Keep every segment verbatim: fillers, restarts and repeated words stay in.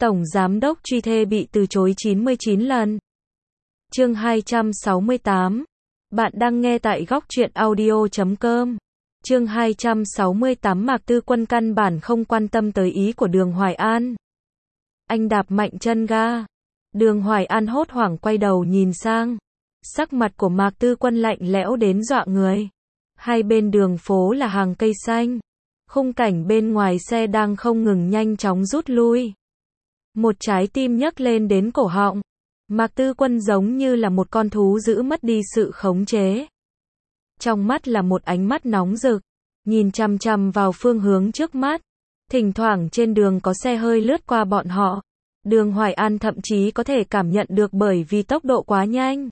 Tổng Giám đốc truy thê bị từ chối chín mươi chín lần. Chương hai trăm sáu mươi tám. Bạn đang nghe tại góc truyện audio chấm com. Chương hai trăm sáu mươi tám. Mạc Tư Quân căn bản không quan tâm tới ý của Đường Hoài An. Anh đạp mạnh chân ga. Đường Hoài An hốt hoảng quay đầu nhìn sang. Sắc mặt của Mạc Tư Quân lạnh lẽo đến dọa người. Hai bên đường phố là hàng cây xanh. Khung cảnh bên ngoài xe đang không ngừng nhanh chóng rút lui. Một trái tim nhấc lên đến cổ họng. Mạc Tư Quân giống như là một con thú dữ mất đi sự khống chế. Trong mắt là một ánh mắt nóng rực, nhìn chằm chằm vào phương hướng trước mắt. Thỉnh thoảng trên đường có xe hơi lướt qua bọn họ. Đường Hoài An thậm chí có thể cảm nhận được bởi vì tốc độ quá nhanh.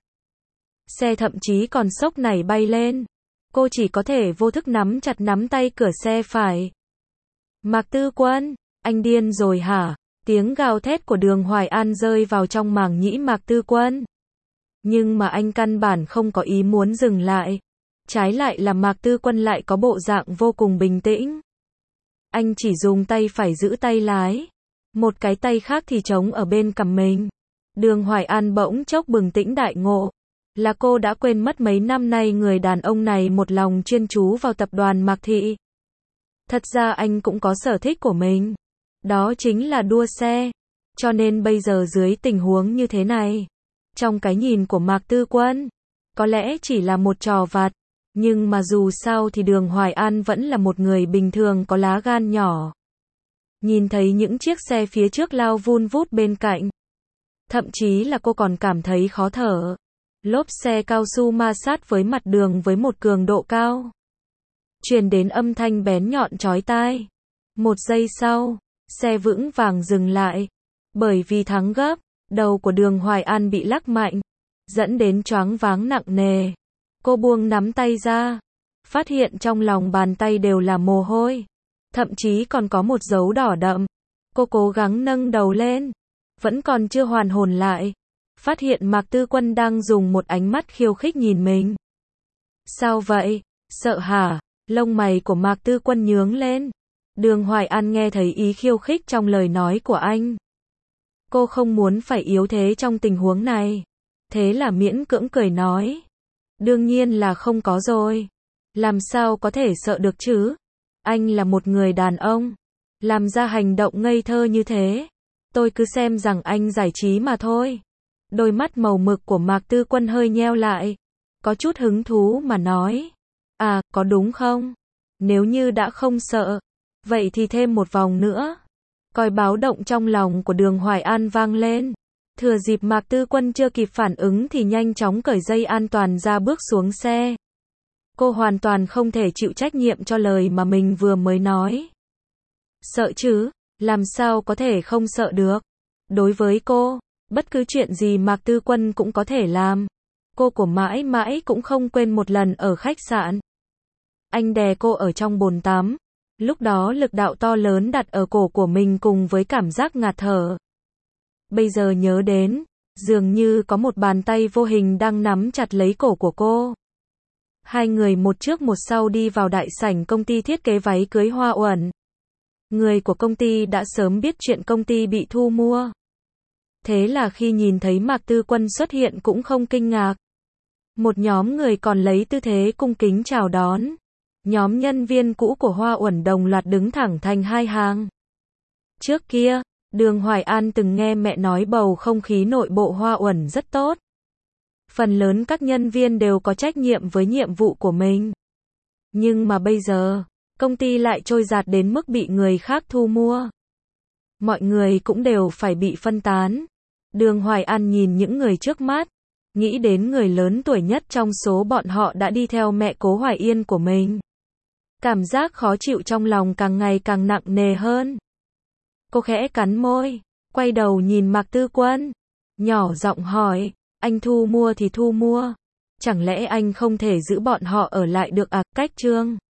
Xe thậm chí còn sốc nảy bay lên. Cô chỉ có thể vô thức nắm chặt nắm tay cửa xe phải. Mạc Tư Quân, anh điên rồi hả? Tiếng gào thét của Đường Hoài An rơi vào trong màng nhĩ Mạc Tư Quân. Nhưng mà anh căn bản không có ý muốn dừng lại. Trái lại là Mạc Tư Quân lại có bộ dạng vô cùng bình tĩnh. Anh chỉ dùng tay phải giữ tay lái. Một cái tay khác thì trống ở bên cằm mình. Đường Hoài An bỗng chốc bừng tỉnh đại ngộ. Là cô đã quên mất mấy năm nay người đàn ông này một lòng chuyên chú vào tập đoàn Mạc Thị. Thật ra anh cũng có sở thích của mình. Đó chính là đua xe. Cho nên bây giờ dưới tình huống như thế này, trong cái nhìn của Mạc Tư Quân, có lẽ chỉ là một trò vặt. Nhưng mà dù sao thì Đường Hoài An vẫn là một người bình thường có lá gan nhỏ. Nhìn thấy những chiếc xe phía trước lao vun vút bên cạnh. Thậm chí là cô còn cảm thấy khó thở. Lốp xe cao su ma sát với mặt đường với một cường độ cao. Truyền đến âm thanh bén nhọn chói tai. Một giây sau, xe vững vàng dừng lại. Bởi vì thắng gấp, đầu của Đường Hoài An bị lắc mạnh, dẫn đến choáng váng nặng nề. Cô buông nắm tay ra, phát hiện trong lòng bàn tay đều là mồ hôi, thậm chí còn có một dấu đỏ đậm. Cô cố gắng nâng đầu lên, vẫn còn chưa hoàn hồn lại, phát hiện Mạc Tư Quân đang dùng một ánh mắt khiêu khích nhìn mình. Sao vậy? Sợ hả? Lông mày của Mạc Tư Quân nhướng lên. Đường Hoài An nghe thấy ý khiêu khích trong lời nói của anh. Cô không muốn phải yếu thế trong tình huống này. Thế là miễn cưỡng cười nói. Đương nhiên là không có rồi. Làm sao có thể sợ được chứ? Anh là một người đàn ông. Làm ra hành động ngây thơ như thế. Tôi cứ xem rằng anh giải trí mà thôi. Đôi mắt màu mực của Mạc Tư Quân hơi nheo lại. Có chút hứng thú mà nói. À, có đúng không? Nếu như đã không sợ, vậy thì thêm một vòng nữa. Còi báo động trong lòng của Đường Hoài An vang lên. Thừa dịp Mạc Tư Quân chưa kịp phản ứng thì nhanh chóng cởi dây an toàn ra bước xuống xe. Cô hoàn toàn không thể chịu trách nhiệm cho lời mà mình vừa mới nói. Sợ chứ? Làm sao có thể không sợ được? Đối với cô, bất cứ chuyện gì Mạc Tư Quân cũng có thể làm. Cô của mãi mãi cũng không quên một lần ở khách sạn. Anh đè cô ở trong bồn tắm. Lúc đó lực đạo to lớn đặt ở cổ của mình cùng với cảm giác ngạt thở. Bây giờ nhớ đến, dường như có một bàn tay vô hình đang nắm chặt lấy cổ của cô. Hai người một trước một sau đi vào đại sảnh công ty thiết kế váy cưới Hoa Uẩn. Người của công ty đã sớm biết chuyện công ty bị thu mua. Thế là khi nhìn thấy Mạc Tư Quân xuất hiện cũng không kinh ngạc. Một nhóm người còn lấy tư thế cung kính chào đón. Nhóm nhân viên cũ của Hoa Uẩn đồng loạt đứng thẳng thành hai hàng. Trước kia, Đường Hoài An từng nghe mẹ nói bầu không khí nội bộ Hoa Uẩn rất tốt. Phần lớn các nhân viên đều có trách nhiệm với nhiệm vụ của mình. Nhưng mà bây giờ, công ty lại trôi dạt đến mức bị người khác thu mua. Mọi người cũng đều phải bị phân tán. Đường Hoài An nhìn những người trước mắt, nghĩ đến người lớn tuổi nhất trong số bọn họ đã đi theo mẹ Cố Hoài Yên của mình. Cảm giác khó chịu trong lòng càng ngày càng nặng nề hơn. Cô khẽ cắn môi, quay đầu nhìn Mạc Tư Quân, nhỏ giọng hỏi, anh thu mua thì thu mua, chẳng lẽ anh không thể giữ bọn họ ở lại được à? Cách chương